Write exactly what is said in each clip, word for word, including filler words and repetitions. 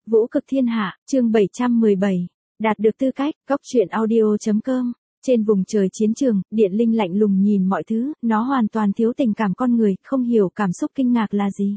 Vũ cực thiên hạ, chương bảy trăm mười bảy. Đạt được tư cách, góc truyện audio.com. Trên vùng trời chiến trường, Điện Linh lạnh lùng nhìn mọi thứ, nó hoàn toàn thiếu tình cảm con người, không hiểu cảm xúc kinh ngạc là gì.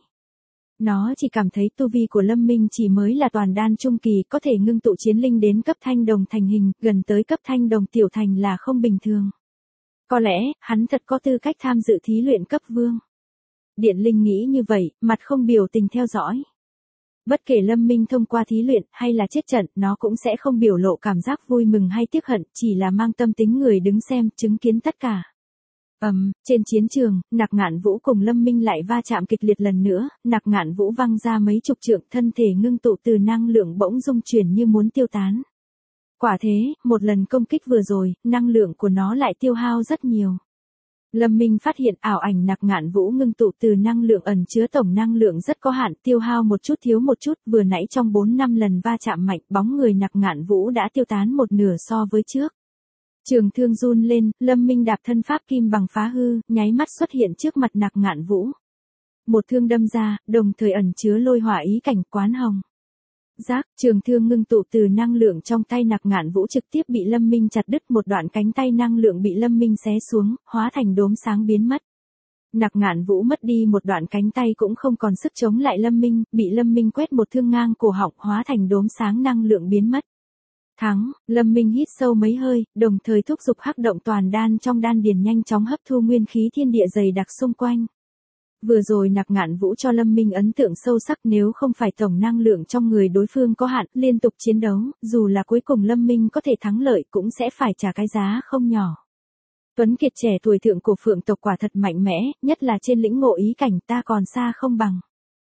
Nó chỉ cảm thấy tu vi của Lâm Minh chỉ mới là toàn đan trung kỳ, có thể ngưng tụ chiến linh đến cấp thanh đồng thành hình, gần tới cấp thanh đồng tiểu thành là không bình thường. Có lẽ, hắn thật có tư cách tham dự thí luyện cấp vương. Điện Linh nghĩ như vậy, mặt không biểu tình theo dõi. Bất kể Lâm Minh thông qua thí luyện hay là chết trận, nó cũng sẽ không biểu lộ cảm giác vui mừng hay tiếc hận, chỉ là mang tâm tính người đứng xem, chứng kiến tất cả. Ầm, um, trên chiến trường, Nặc Ngạn Vũ cùng Lâm Minh lại va chạm kịch liệt lần nữa, Nặc Ngạn Vũ văng ra mấy chục trượng, thân thể ngưng tụ từ năng lượng bỗng dung chuyển như muốn tiêu tán. Quả thế, một lần công kích vừa rồi, năng lượng của nó lại tiêu hao rất nhiều. Lâm Minh phát hiện ảo ảnh Nặc Ngạn Vũ ngưng tụ từ năng lượng ẩn chứa tổng năng lượng rất có hạn, tiêu hao một chút thiếu một chút, vừa nãy trong bốn năm lần va chạm mạnh, bóng người Nặc Ngạn Vũ đã tiêu tán một nửa so với trước. Trường thương run lên, Lâm Minh đạp thân pháp kim bằng phá hư, nháy mắt xuất hiện trước mặt Nặc Ngạn Vũ. Một thương đâm ra, đồng thời ẩn chứa lôi hỏa ý cảnh quán hồng. Giác, trường thương ngưng tụ từ năng lượng trong tay Nặc Ngạn Vũ trực tiếp bị Lâm Minh chặt đứt, một đoạn cánh tay năng lượng bị Lâm Minh xé xuống, hóa thành đốm sáng biến mất. Nặc Ngạn Vũ mất đi một đoạn cánh tay cũng không còn sức chống lại Lâm Minh, bị Lâm Minh quét một thương ngang cổ họng, hóa thành đốm sáng năng lượng biến mất. Thắng, Lâm Minh hít sâu mấy hơi, đồng thời thúc giục hắc động toàn đan trong đan điền nhanh chóng hấp thu nguyên khí thiên địa dày đặc xung quanh. Vừa rồi Nặc Ngạn Vũ cho Lâm Minh ấn tượng sâu sắc, nếu không phải tổng năng lượng trong người đối phương có hạn, liên tục chiến đấu, dù là cuối cùng Lâm Minh có thể thắng lợi cũng sẽ phải trả cái giá không nhỏ. Tuấn kiệt trẻ tuổi thượng cổ phượng tộc quả thật mạnh mẽ, nhất là trên lĩnh ngộ ý cảnh ta còn xa không bằng.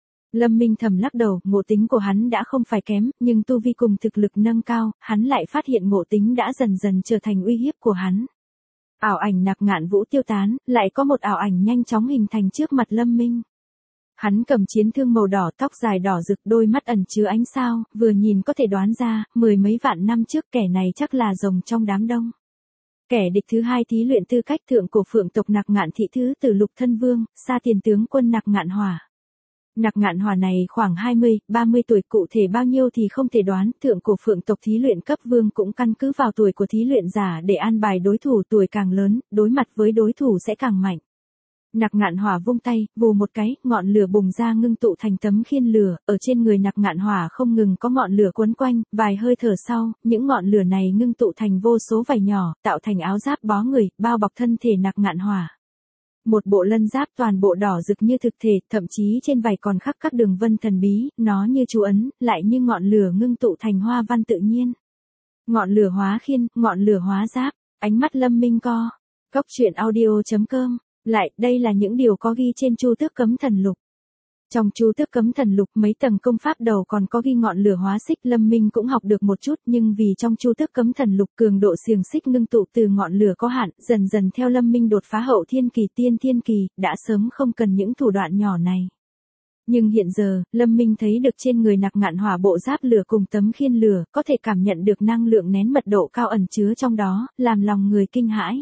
Lâm Minh thầm lắc đầu, ngộ tính của hắn đã không phải kém, nhưng tu vi cùng thực lực nâng cao, hắn lại phát hiện ngộ tính đã dần dần trở thành uy hiếp của hắn. Ảo ảnh Nặc Ngạn Vũ tiêu tán, lại có một ảo ảnh nhanh chóng hình thành trước mặt Lâm Minh. Hắn cầm chiến thương màu đỏ, tóc dài đỏ rực, đôi mắt ẩn chứa ánh sao, vừa nhìn có thể đoán ra, mười mấy vạn năm trước kẻ này chắc là rồng trong đám đông. Kẻ địch thứ hai thí luyện tư cách thượng cổ phượng tộc Nặc Ngạn thị thứ từ Lục Thân Vương, xa tiền tướng quân Nặc Ngạn Hỏa. Nặc Ngạn Hỏa này khoảng hai mươi, ba mươi tuổi, cụ thể bao nhiêu thì không thể đoán, thượng cổ phượng tộc thí luyện cấp vương cũng căn cứ vào tuổi của thí luyện giả để an bài đối thủ, tuổi càng lớn, đối mặt với đối thủ sẽ càng mạnh. Nặc Ngạn Hỏa vung tay, vù một cái, ngọn lửa bùng ra ngưng tụ thành tấm khiên lửa, ở trên người Nặc Ngạn Hỏa không ngừng có ngọn lửa quấn quanh, vài hơi thở sau, những ngọn lửa này ngưng tụ thành vô số vảy nhỏ, tạo thành áo giáp bó người, bao bọc thân thể Nặc Ngạn Hỏa. Một bộ lân giáp toàn bộ đỏ rực như thực thể, thậm chí trên vảy còn khắc các đường vân thần bí, nó như chú ấn, lại như ngọn lửa ngưng tụ thành hoa văn tự nhiên. Ngọn lửa hóa khiên, ngọn lửa hóa giáp, ánh mắt Lâm Minh co. Góc truyện audio.com. Lại, đây là những điều có ghi trên Chu Tước Cấm Thần Lục. Trong Chu Tước Cấm Thần Lục mấy tầng công pháp đầu còn có ghi ngọn lửa hóa xích, Lâm Minh cũng học được một chút, nhưng vì trong Chu Tước Cấm Thần Lục cường độ xiềng xích ngưng tụ từ ngọn lửa có hạn, dần dần theo Lâm Minh đột phá hậu thiên kỳ tiên thiên kỳ, đã sớm không cần những thủ đoạn nhỏ này. Nhưng hiện giờ, Lâm Minh thấy được trên người Nặc Ngạn Hỏa bộ giáp lửa cùng tấm khiên lửa, có thể cảm nhận được năng lượng nén mật độ cao ẩn chứa trong đó, làm lòng người kinh hãi.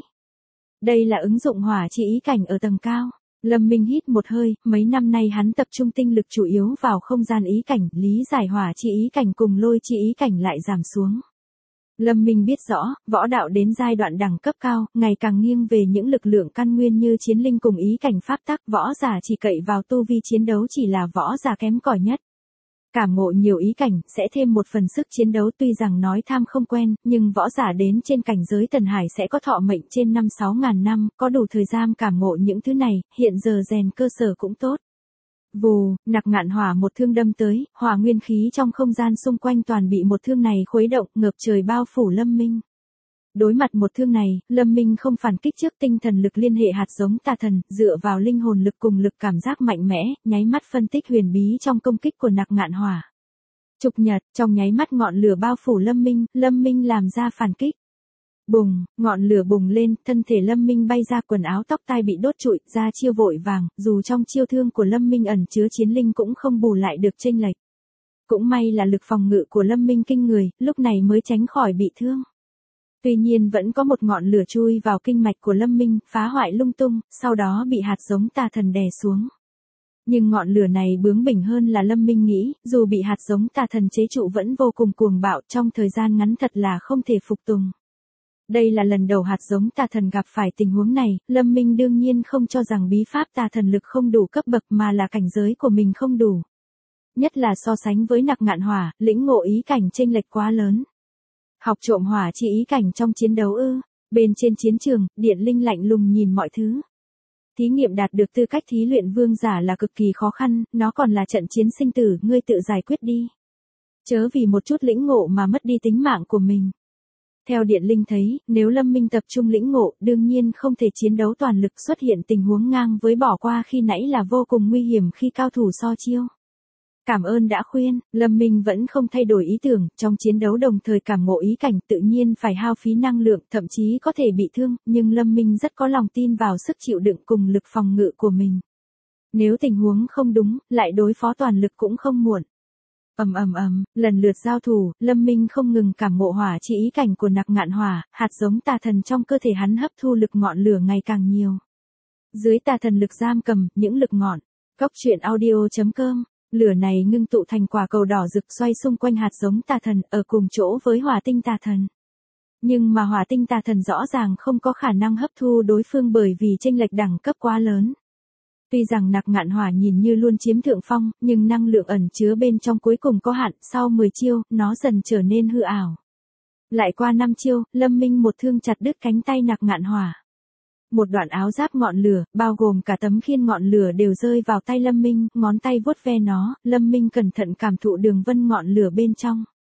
Đây là ứng dụng hỏa chi ý cảnh ở tầng cao. Lâm Minh hít một hơi, mấy năm nay hắn tập trung tinh lực chủ yếu vào không gian ý cảnh, lý giải hỏa chi ý cảnh cùng lôi chi ý cảnh lại giảm xuống. Lâm Minh biết rõ, võ đạo đến giai đoạn đẳng cấp cao, ngày càng nghiêng về những lực lượng căn nguyên như chiến linh cùng ý cảnh pháp tắc, võ giả chỉ cậy vào tu vi chiến đấu chỉ là võ giả kém cỏi nhất. Cảm ngộ nhiều ý cảnh, sẽ thêm một phần sức chiến đấu, tuy rằng nói tham không quen, nhưng võ giả đến trên cảnh giới Thần Hải sẽ có thọ mệnh trên năm sáu ngàn năm, có đủ thời gian cảm ngộ những thứ này, hiện giờ rèn cơ sở cũng tốt. Vù, Nặc Ngạn Hỏa một thương đâm tới, hỏa nguyên khí trong không gian xung quanh toàn bị một thương này khuấy động, ngập trời bao phủ Lâm Minh. Đối mặt một thương này, Lâm Minh không phản kích trước, tinh thần lực liên hệ hạt giống tà thần, dựa vào linh hồn lực cùng lực cảm giác mạnh mẽ, nháy mắt phân tích huyền bí trong công kích của Nặc Ngạn Hỏa. Trục nhật, trong nháy mắt ngọn lửa bao phủ Lâm Minh, Lâm Minh làm ra phản kích. Bùng, ngọn lửa bùng lên, thân thể Lâm Minh bay ra, quần áo tóc tai bị đốt trụi, ra chiêu vội vàng, dù trong chiêu thương của Lâm Minh ẩn chứa chiến linh cũng không bù lại được chênh lệch. Cũng may là lực phòng ngự của Lâm Minh kinh người, lúc này mới tránh khỏi bị thương. Tuy nhiên vẫn có một ngọn lửa chui vào kinh mạch của Lâm Minh, phá hoại lung tung, sau đó bị hạt giống tà thần đè xuống. Nhưng ngọn lửa này bướng bỉnh hơn là Lâm Minh nghĩ, dù bị hạt giống tà thần chế trụ vẫn vô cùng cuồng bạo, trong thời gian ngắn thật là không thể phục tùng. Đây là lần đầu hạt giống tà thần gặp phải tình huống này, Lâm Minh đương nhiên không cho rằng bí pháp tà thần lực không đủ cấp bậc mà là cảnh giới của mình không đủ. Nhất là so sánh với Nặc Ngạn Hỏa, lĩnh ngộ ý cảnh chênh lệch quá lớn. Học trộm hỏa chi ý cảnh trong chiến đấu ư? Bên trên chiến trường, Điện Linh lạnh lùng nhìn mọi thứ. Thí nghiệm đạt được tư cách thí luyện vương giả là cực kỳ khó khăn, nó còn là trận chiến sinh tử, ngươi tự giải quyết đi. Chớ vì một chút lĩnh ngộ mà mất đi tính mạng của mình. Theo Điện Linh thấy, nếu Lâm Minh tập trung lĩnh ngộ, đương nhiên không thể chiến đấu toàn lực, xuất hiện tình huống ngang với bỏ qua khi nãy là vô cùng nguy hiểm khi cao thủ so chiêu. Cảm ơn đã khuyên, Lâm Minh vẫn không thay đổi ý tưởng, trong chiến đấu đồng thời cảm ngộ ý cảnh tự nhiên phải hao phí năng lượng, thậm chí có thể bị thương, nhưng Lâm Minh rất có lòng tin vào sức chịu đựng cùng lực phòng ngự của mình. Nếu tình huống không đúng, lại đối phó toàn lực cũng không muộn. Ầm ầm ầm, lần lượt giao thủ, Lâm Minh không ngừng cảm ngộ hỏa chi ý cảnh của Nặc Ngạn Hỏa, hạt giống tà thần trong cơ thể hắn hấp thu lực ngọn lửa ngày càng nhiều. Dưới tà thần lực giam cầm, những lực ngọn. Góc truyện audio chấm com. Lửa này ngưng tụ thành quả cầu đỏ rực xoay xung quanh hạt giống tà thần, ở cùng chỗ với hỏa tinh tà thần. Nhưng mà hỏa tinh tà thần rõ ràng không có khả năng hấp thu đối phương bởi vì chênh lệch đẳng cấp quá lớn. Tuy rằng Nặc Ngạn Hỏa nhìn như luôn chiếm thượng phong, nhưng năng lượng ẩn chứa bên trong cuối cùng có hạn, sau mười chiêu, nó dần trở nên hư ảo. Lại qua năm chiêu, Lâm Minh một thương chặt đứt cánh tay Nặc Ngạn Hỏa. Một đoạn áo giáp ngọn lửa, bao gồm cả tấm khiên ngọn lửa đều rơi vào tay Lâm Minh, ngón tay vuốt ve nó, Lâm Minh cẩn thận cảm thụ đường vân ngọn lửa bên trong.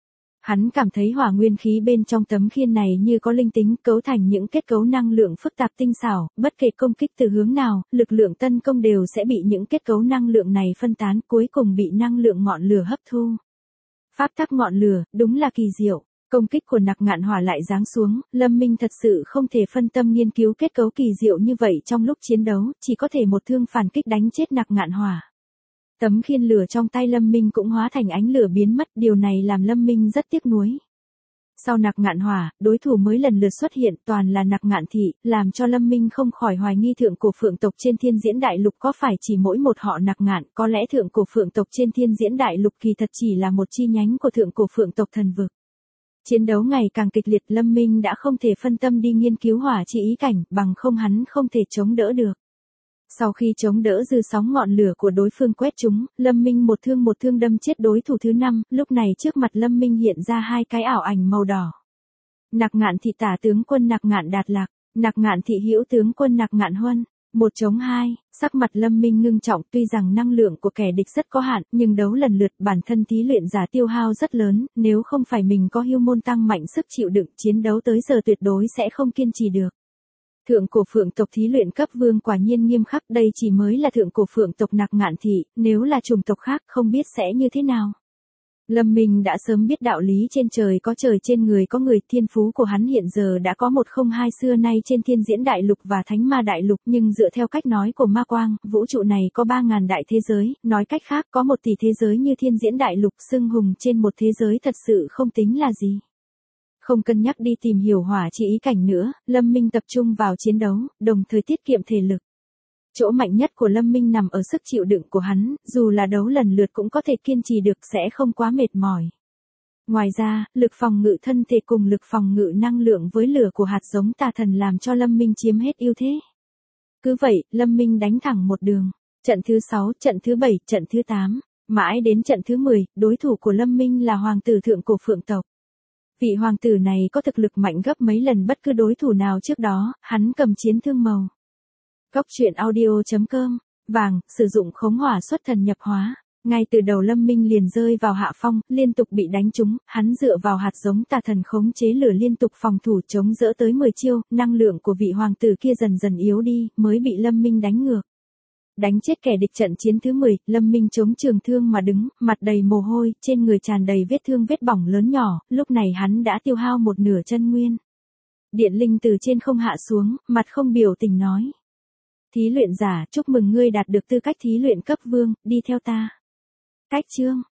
Hắn cảm thấy hỏa nguyên khí bên trong tấm khiên này như có linh tính, cấu thành những kết cấu năng lượng phức tạp tinh xảo, bất kể công kích từ hướng nào, lực lượng tấn công đều sẽ bị những kết cấu năng lượng này phân tán, cuối cùng bị năng lượng ngọn lửa hấp thu. Pháp tắc ngọn lửa, đúng là kỳ diệu. Công kích của Nặc Ngạn Hỏa lại giáng xuống, Lâm Minh thật sự không thể phân tâm nghiên cứu kết cấu kỳ diệu như vậy trong lúc chiến đấu, chỉ có thể một thương phản kích đánh chết Nặc Ngạn Hỏa. Tấm khiên lửa trong tay Lâm Minh cũng hóa thành ánh lửa biến mất, điều này làm Lâm Minh rất tiếc nuối. Sau Nặc Ngạn Hỏa, đối thủ mới lần lượt xuất hiện toàn là Nặc Ngạn Thị, làm cho Lâm Minh không khỏi hoài nghi thượng cổ phượng tộc trên Thiên Diễn Đại Lục có phải chỉ mỗi một họ Nặc Ngạn, có lẽ thượng cổ phượng tộc trên Thiên Diễn Đại Lục kỳ thật chỉ là một chi nhánh của thượng cổ phượng tộc thần vực. Chiến đấu ngày càng kịch liệt, Lâm Minh đã không thể phân tâm đi nghiên cứu hỏa chi ý cảnh, bằng không hắn không thể chống đỡ được. Sau khi chống đỡ dư sóng ngọn lửa của đối phương quét chúng, Lâm Minh một thương một thương đâm chết đối thủ thứ năm, lúc này trước mặt Lâm Minh hiện ra hai cái ảo ảnh màu đỏ. Nặc Ngạn Thị tả tướng quân Nặc Ngạn Đạt Lạc, Nặc Ngạn Thị hữu tướng quân Nặc Ngạn Huân. Một chống hai, sắc mặt Lâm Minh ngưng trọng, tuy rằng năng lượng của kẻ địch rất có hạn, nhưng đấu lần lượt bản thân thí luyện giả tiêu hao rất lớn, nếu không phải mình có hưu môn tăng mạnh sức chịu đựng, chiến đấu tới giờ tuyệt đối sẽ không kiên trì được. Thượng cổ phượng tộc thí luyện cấp vương quả nhiên nghiêm khắc, đây chỉ mới là thượng cổ phượng tộc Nặc Ngạn Thị, nếu là chủng tộc khác không biết sẽ như thế nào. Lâm Minh đã sớm biết đạo lý trên trời có trời trên người có người, thiên phú của hắn hiện giờ đã có một không hai xưa nay trên Thiên Diễn Đại Lục và Thánh Ma Đại Lục, nhưng dựa theo cách nói của Ma Quang, vũ trụ này có ba ngàn đại thế giới, nói cách khác có một tỷ thế giới như Thiên Diễn Đại Lục, xưng hùng trên một thế giới thật sự không tính là gì. Không cân nhắc đi tìm hiểu hỏa chi ý cảnh nữa, Lâm Minh tập trung vào chiến đấu, đồng thời tiết kiệm thể lực. Chỗ mạnh nhất của Lâm Minh nằm ở sức chịu đựng của hắn, dù là đấu lần lượt cũng có thể kiên trì được, sẽ không quá mệt mỏi. Ngoài ra, lực phòng ngự thân thể cùng lực phòng ngự năng lượng với lửa của hạt giống tà thần làm cho Lâm Minh chiếm hết ưu thế. Cứ vậy, Lâm Minh đánh thẳng một đường. Trận thứ sáu, trận thứ bảy, trận thứ tám, mãi đến trận thứ mười, đối thủ của Lâm Minh là hoàng tử thượng cổ phượng tộc. Vị hoàng tử này có thực lực mạnh gấp mấy lần bất cứ đối thủ nào trước đó, hắn cầm chiến thương màu. Góc truyện audio chấm com, vàng, sử dụng khống hỏa xuất thần nhập hóa. Ngay từ đầu Lâm Minh liền rơi vào hạ phong, liên tục bị đánh trúng, hắn dựa vào hạt giống tà thần khống chế lửa liên tục phòng thủ chống đỡ tới mười chiêu, năng lượng của vị hoàng tử kia dần dần yếu đi, mới bị Lâm Minh đánh ngược. Đánh chết kẻ địch trận chiến thứ mười, Lâm Minh chống trường thương mà đứng, mặt đầy mồ hôi, trên người tràn đầy vết thương vết bỏng lớn nhỏ, lúc này hắn đã tiêu hao một nửa chân nguyên. Điện Linh từ trên không hạ xuống, mặt không biểu tình nói. Thí luyện giả, chúc mừng ngươi đạt được tư cách thí luyện cấp vương, đi theo ta. Cách chương.